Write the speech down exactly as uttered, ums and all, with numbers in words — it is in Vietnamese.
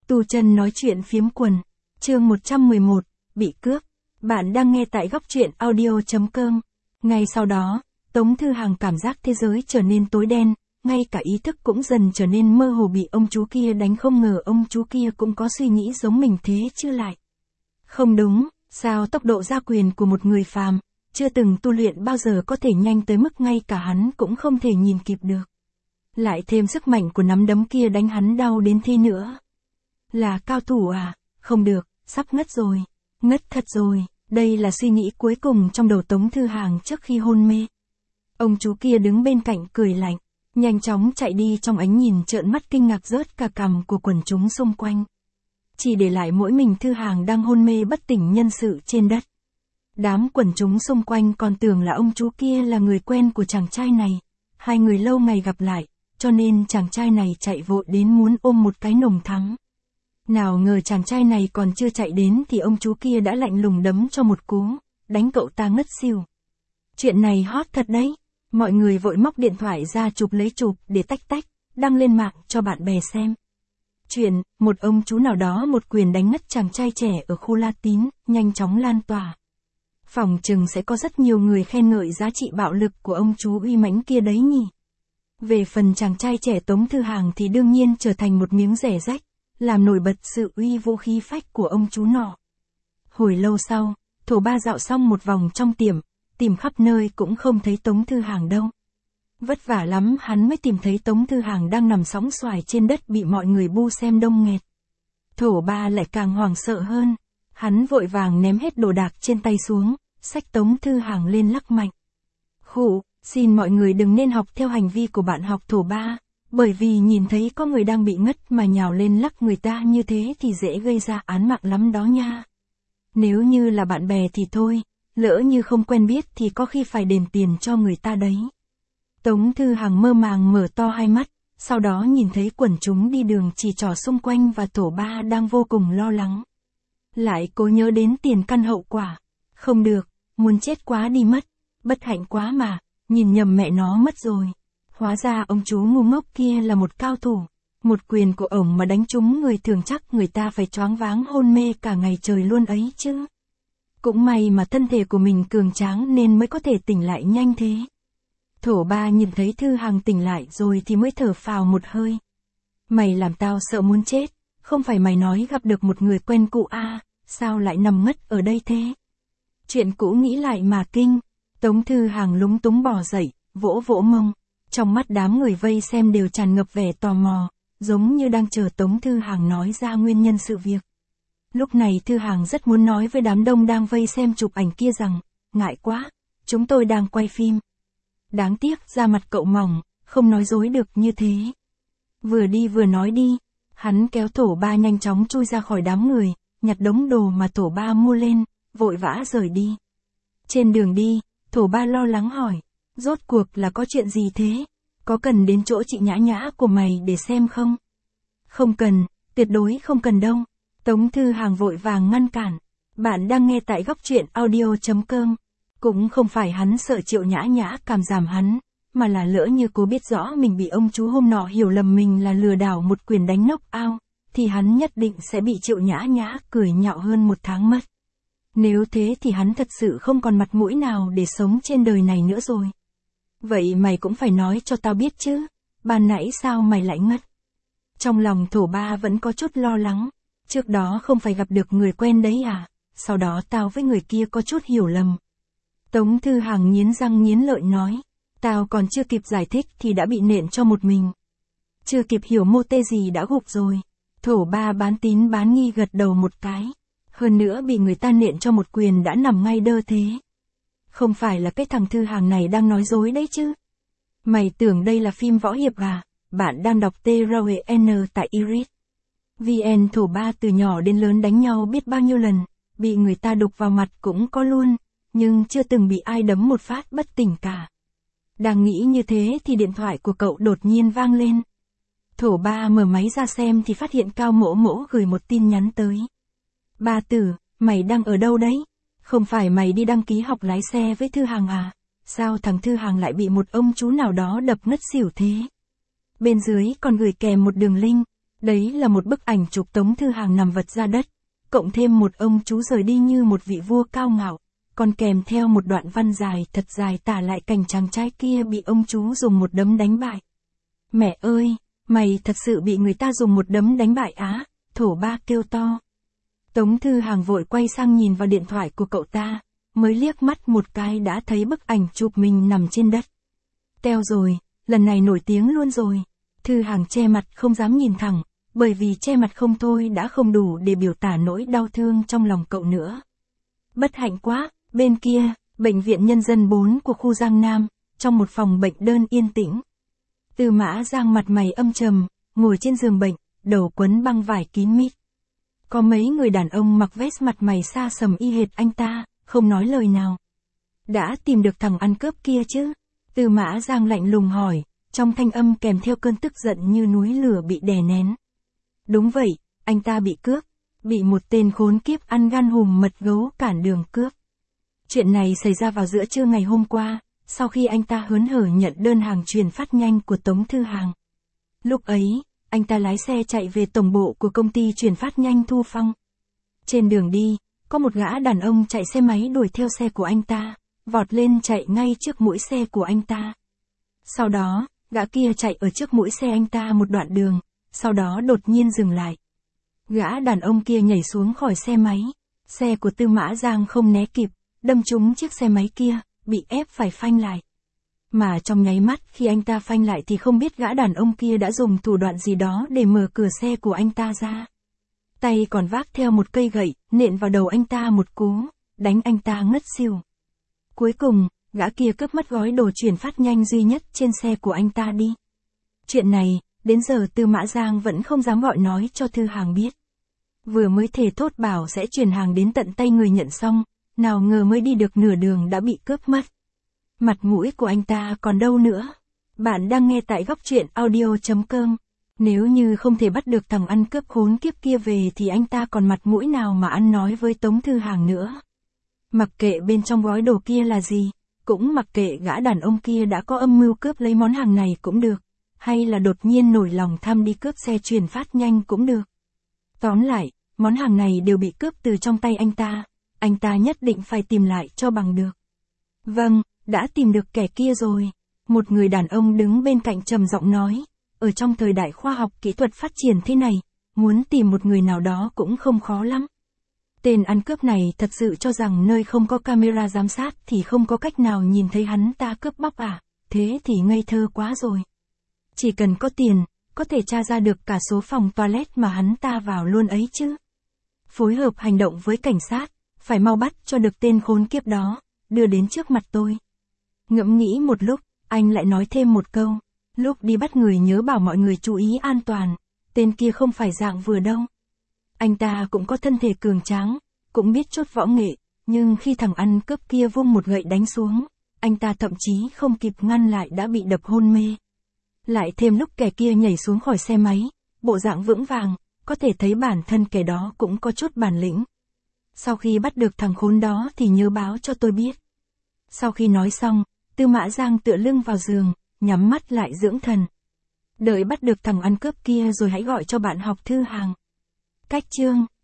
Tu Chân nói chuyện phiếm quần, chương một trăm mười một, bị cướp. Bạn đang nghe tại góc truyện audio.com. Ngay sau đó, Tống Thư Hàng cảm giác thế giới trở nên tối đen, ngay cả ý thức cũng dần trở nên mơ hồ, bị ông chú kia đánh. Không ngờ ông chú kia cũng có suy nghĩ giống mình thế chứ lại. Không đúng, sao tốc độ gia quyền của một người phàm, chưa từng tu luyện bao giờ có thể nhanh tới mức ngay cả hắn cũng không thể nhìn kịp được. Lại thêm sức mạnh của nắm đấm kia đánh hắn đau đến thế nữa. Là cao thủ à? Không được, sắp ngất rồi. Ngất thật rồi, đây là suy nghĩ cuối cùng trong đầu Tống Thư Hàng trước khi hôn mê. Ông chú kia đứng bên cạnh cười lạnh, nhanh chóng chạy đi trong ánh nhìn trợn mắt kinh ngạc rớt cả cằm của quần chúng xung quanh. Chỉ để lại mỗi mình Thư Hàng đang hôn mê bất tỉnh nhân sự trên đất. Đám quần chúng xung quanh còn tưởng là ông chú kia là người quen của chàng trai này. Hai người lâu ngày gặp lại, cho nên chàng trai này chạy vội đến muốn ôm một cái nồng thắm. Nào ngờ chàng trai này còn chưa chạy đến thì ông chú kia đã lạnh lùng đấm cho một cú, đánh cậu ta ngất xỉu. Chuyện này hot thật đấy, mọi người vội móc điện thoại ra chụp lấy chụp để tách tách, đăng lên mạng cho bạn bè xem. Chuyện, một ông chú nào đó một quyền đánh ngất chàng trai trẻ ở khu La Tín, nhanh chóng lan tỏa. Phòng chừng sẽ có rất nhiều người khen ngợi giá trị bạo lực của ông chú uy mãnh kia đấy nhỉ. Về phần chàng trai trẻ Tống Thư Hàng thì đương nhiên trở thành một miếng rẻ rách, làm nổi bật sự uy vũ khí phách của ông chú nọ. Hồi lâu sau, Thổ Ba dạo xong một vòng trong tiệm, tìm khắp nơi cũng không thấy Tống Thư Hàng đâu. Vất vả lắm hắn mới tìm thấy Tống Thư Hàng đang nằm sóng xoài trên đất bị mọi người bu xem đông nghẹt. Thổ Ba lại càng hoảng sợ hơn, hắn vội vàng ném hết đồ đạc trên tay xuống, xách Tống Thư Hàng lên lắc mạnh. Khụ, xin mọi người đừng nên học theo hành vi của bạn học Thổ Ba, bởi vì nhìn thấy có người đang bị ngất mà nhào lên lắc người ta như thế thì dễ gây ra án mạng lắm đó nha. Nếu như là bạn bè thì thôi, lỡ như không quen biết thì có khi phải đền tiền cho người ta đấy. Tống Thư Hàng mơ màng mở to hai mắt, sau đó nhìn thấy quần chúng đi đường chỉ trỏ xung quanh và Thổ Ba đang vô cùng lo lắng. Lại cố nhớ đến tiền căn hậu quả. Không được, muốn chết quá đi mất, bất hạnh quá mà, nhìn nhầm mẹ nó mất rồi. Hóa ra ông chú ngu ngốc kia là một cao thủ, một quyền của ổng mà đánh trúng người thường chắc người ta phải choáng váng hôn mê cả ngày trời luôn ấy chứ. Cũng may mà thân thể của mình cường tráng nên mới có thể tỉnh lại nhanh thế. Thổ Ba nhìn thấy Thư Hàng tỉnh lại rồi thì mới thở phào một hơi. Mày làm tao sợ muốn chết, không phải mày nói gặp được một người quen cũ à, sao lại nằm ngất ở đây thế? Chuyện cũ nghĩ lại mà kinh. Tống Thư Hàng lúng túng bò dậy, vỗ vỗ mông. Trong mắt đám người vây xem đều tràn ngập vẻ tò mò, giống như đang chờ Tống Thư Hàng nói ra nguyên nhân sự việc. Lúc này Thư Hàng rất muốn nói với đám đông đang vây xem chụp ảnh kia rằng, ngại quá, chúng tôi đang quay phim. Đáng tiếc da mặt cậu mỏng, không nói dối được như thế. Vừa đi vừa nói đi, hắn kéo Thổ Ba nhanh chóng chui ra khỏi đám người, nhặt đống đồ mà Thổ Ba mua lên, vội vã rời đi. Trên đường đi, Thổ Ba lo lắng hỏi, rốt cuộc là có chuyện gì thế? Có cần đến chỗ chị Nhã Nhã của mày để xem không? Không cần, tuyệt đối không cần đâu. Tống Thư Hàng vội vàng ngăn cản. Bạn đang nghe tại góc truyện audio.com. Cũng không phải hắn sợ Triệu Nhã Nhã cảm giảm hắn, mà là lỡ như cô biết rõ mình bị ông chú hôm nọ hiểu lầm mình là lừa đảo một quyền đánh knock out, thì hắn nhất định sẽ bị Triệu Nhã Nhã cười nhạo hơn một tháng mất. Nếu thế thì hắn thật sự không còn mặt mũi nào để sống trên đời này nữa rồi. Vậy mày cũng phải nói cho tao biết chứ, ban nãy sao mày lại ngất? Trong lòng Thổ Ba vẫn có chút lo lắng, trước đó không phải gặp được người quen đấy à, sau đó tao với người kia có chút hiểu lầm. Tống Thư Hàng nghiến răng nghiến lợi nói, tao còn chưa kịp giải thích thì đã bị nện cho một mình. Chưa kịp hiểu mô tê gì đã gục rồi. Thổ Ba bán tín bán nghi gật đầu một cái, hơn nữa bị người ta nện cho một quyền đã nằm ngay đơ thế. Không phải là cái thằng Thư Hàng này đang nói dối đấy chứ? Mày tưởng đây là phim võ hiệp à? Bạn đang đọc tê rờ e en tại Iris. vê en Thổ Ba từ nhỏ đến lớn đánh nhau biết bao nhiêu lần, bị người ta đục vào mặt cũng có luôn, nhưng chưa từng bị ai đấm một phát bất tỉnh cả. Đang nghĩ như thế thì điện thoại của cậu đột nhiên vang lên. Thổ Ba mở máy ra xem thì phát hiện Cao Mỗ Mỗ gửi một tin nhắn tới. Ba Tử, mày đang ở đâu đấy? Không phải mày đi đăng ký học lái xe với Thư Hàng à? Sao thằng Thư Hàng lại bị một ông chú nào đó đập ngất xỉu thế? Bên dưới còn gửi kèm một đường link, Đấy là một bức ảnh chụp Tống Thư Hàng nằm vật ra đất, cộng thêm một ông chú rời đi như một vị vua cao ngạo, còn kèm theo một đoạn văn dài thật dài tả lại cảnh chàng trai kia bị ông chú dùng một đấm đánh bại. Mẹ ơi, mày thật sự bị người ta dùng một đấm đánh bại á, thổ ba kêu to. Tống Thư Hàng vội quay sang nhìn vào điện thoại của cậu ta, mới liếc mắt một cái đã thấy bức ảnh chụp mình nằm trên đất. Teo rồi, lần này nổi tiếng luôn rồi. Thư Hàng che mặt không dám nhìn thẳng, bởi vì che mặt không thôi đã không đủ để biểu tả nỗi đau thương trong lòng cậu nữa. Bất hạnh quá, bên kia, bệnh viện nhân dân bốn của khu Giang Nam, trong một phòng bệnh đơn yên tĩnh. Tư Mã Giang mặt mày âm trầm, ngồi trên giường bệnh, đầu quấn băng vải kín mít. Có mấy người đàn ông mặc vest mặt mày xa sầm y hệt anh ta, không nói lời nào. Đã tìm được thằng ăn cướp kia chứ? Tư Mã Giang lạnh lùng hỏi, trong thanh âm kèm theo cơn tức giận như núi lửa bị đè nén. Đúng vậy, anh ta bị cướp, bị một tên khốn kiếp ăn gan hùm mật gấu cản đường cướp. Chuyện này xảy ra vào giữa trưa ngày hôm qua, sau khi anh ta hớn hở nhận đơn hàng chuyển phát nhanh của Tống Thư Hàng. Lúc ấy, anh ta lái xe chạy về tổng bộ của công ty chuyển phát nhanh Thu Phong. Trên đường đi, có một gã đàn ông chạy xe máy đuổi theo xe của anh ta, vọt lên chạy ngay trước mũi xe của anh ta. Sau đó, gã kia chạy ở trước mũi xe anh ta một đoạn đường, sau đó đột nhiên dừng lại. Gã đàn ông kia nhảy xuống khỏi xe máy, xe của Tư Mã Giang không né kịp, đâm trúng chiếc xe máy kia, bị ép phải phanh lại. Mà trong nháy mắt khi anh ta phanh lại thì không biết gã đàn ông kia đã dùng thủ đoạn gì đó để mở cửa xe của anh ta ra. Tay còn vác theo một cây gậy, nện vào đầu anh ta một cú, đánh anh ta ngất xỉu. Cuối cùng, gã kia cướp mất gói đồ chuyển phát nhanh duy nhất trên xe của anh ta đi. Chuyện này, đến giờ Tư Mã Giang vẫn không dám gọi nói cho Thư Hàng biết. Vừa mới thề thốt bảo sẽ chuyển hàng đến tận tay người nhận xong, nào ngờ mới đi được nửa đường đã bị cướp mất. Mặt mũi của anh ta còn đâu nữa. Bạn đang nghe tại góc truyện audio chấm com. Nếu như không thể bắt được thằng ăn cướp khốn kiếp kia về thì anh ta còn mặt mũi nào mà ăn nói với Tống Thư Hàng nữa. Mặc kệ bên trong gói đồ kia là gì, cũng mặc kệ gã đàn ông kia đã có âm mưu cướp lấy món hàng này cũng được, hay là đột nhiên nổi lòng tham đi cướp xe chuyển phát nhanh cũng được. Tóm lại, món hàng này đều bị cướp từ trong tay anh ta, anh ta nhất định phải tìm lại cho bằng được. Vâng, đã tìm được kẻ kia rồi. Một người đàn ông đứng bên cạnh trầm giọng nói, ở trong thời đại khoa học kỹ thuật phát triển thế này, muốn tìm một người nào đó cũng không khó lắm. Tên ăn cướp này thật sự cho rằng nơi không có camera giám sát thì không có cách nào nhìn thấy hắn ta cướp bóc à, thế thì ngây thơ quá rồi. Chỉ cần có tiền, có thể tra ra được cả số phòng toilet mà hắn ta vào luôn ấy chứ. Phối hợp hành động với cảnh sát, phải mau bắt cho được tên khốn kiếp đó, đưa đến trước mặt tôi. Ngẫm nghĩ một lúc, anh lại nói thêm một câu, lúc đi bắt người nhớ bảo mọi người chú ý an toàn, tên kia không phải dạng vừa đâu. Anh ta cũng có thân thể cường tráng, cũng biết chốt võ nghệ, nhưng khi thằng ăn cướp kia vung một gậy đánh xuống, anh ta thậm chí không kịp ngăn lại đã bị đập hôn mê. Lại thêm lúc kẻ kia nhảy xuống khỏi xe máy, bộ dạng vững vàng, có thể thấy bản thân kẻ đó cũng có chút bản lĩnh. Sau khi bắt được thằng khốn đó thì nhớ báo cho tôi biết. Sau khi nói xong, Tư Mã Giang tựa lưng vào giường, nhắm mắt lại dưỡng thần. Đợi bắt được thằng ăn cướp kia rồi hãy gọi cho bạn học Thư Hàng. Cách chương